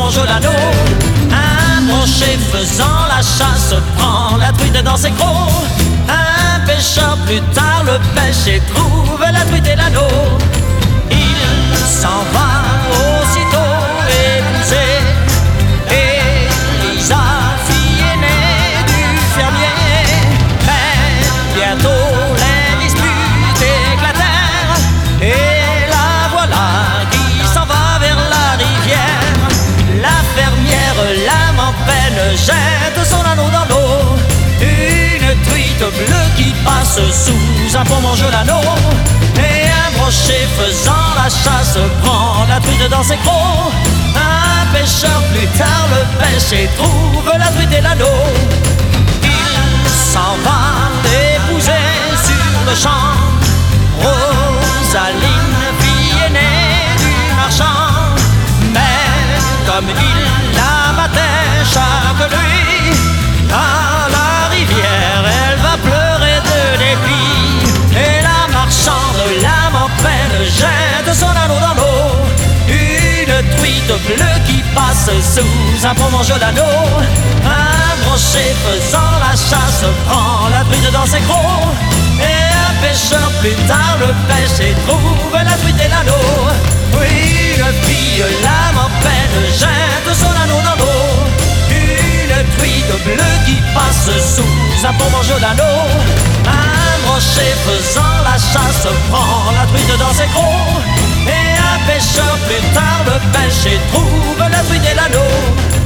mange l'anneau. Un brochet faisant la chasse prend la truite dans ses crocs. Un pêcheur plus tard le pêche et trouve la truite et l'anneau. Il s'en va aussitôt épousé Elisa, fille aînée du fermier. Mais bientôt les disputes éclatèrent et la voilà qui s'en va vers la rivière. La fermière, l'âme en peine, jette son anneau dans l'eau. Une truite bleue qui passe sous un pont mange l'anneau. Et un brochet faisant la chasse prend la truite dans ses crocs. Un pêcheur plus tard le pêche et trouve la truite et l'anneau. Il s'en va épouser sur le champ Rosaline, fille aînée du marchand. Mais comme il la battait chaque nuit, dans la rivière elle va pleurer de dépit. Et la marchande, l'âme en peine, jette son anneau dans l'eau. Une truite bleue qui passe sous un pont mange l'anneau. Un brochet faisant la chasse prend la truite dans ses crocs. Et un pêcheur plus tard le pêche et trouve la truite et l'anneau. Oui, une fille, l'âme en peine, jette son anneau dans l'eau. Une truite bleue qui passe sous un pont mange l'anneau. Un brochet faisant la chasse prend la truite dans ses crocs. Et un pêcheur plus tard le pêche et trouve la truite et l'anneau.